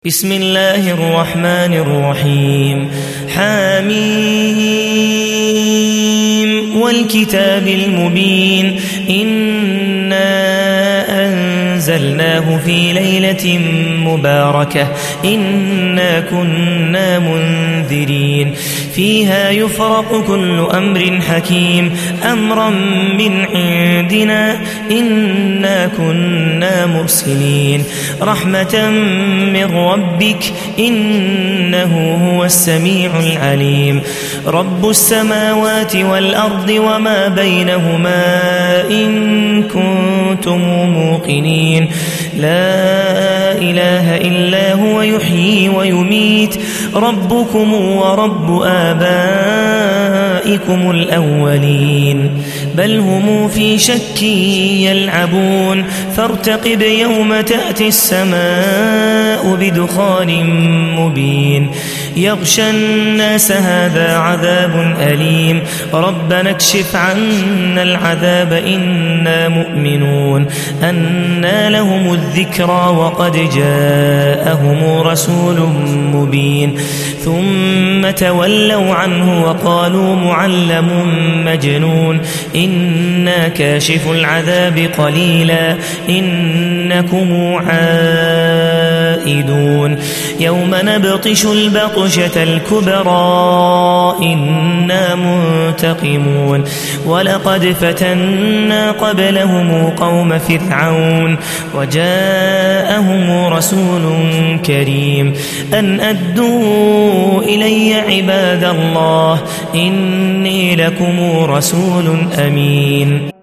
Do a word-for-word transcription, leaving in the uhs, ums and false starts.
بسم الله الرحمن الرحيم حميم والكتاب المبين إنا أنزلناه في ليلة مباركة إنا كنا منذرين فيها يفرق كل أمر حكيم أمرا من عندنا إنا كنا مرسلين رحمة من ربك إنه هو السميع العليم رب السماوات والأرض وما بينهما إن كنتم موقنين لا إله إلا هو يحيي ويميت ربكم ورب آبائكم الأولين بل هم في شك يلعبون فارتقب يوم تأتي السماء بدخان مبين يغشى الناس هذا عذاب أليم ربنا اكشف عنا العذاب إنا مؤمنون أنى لهم الذكرى وقد جاءهم رسول مبين ثم تولوا عنه وقالوا معلم مجنون إنا كاشف العذاب قليلا إنكم عائدون يوم نبطش البطشة الكبرى إنا منتقمون ولقد فتنا قبلهم قوم فرعون وجاءهم رسول كريم أن أدوا إلي عباد الله إني لكم رسول أمين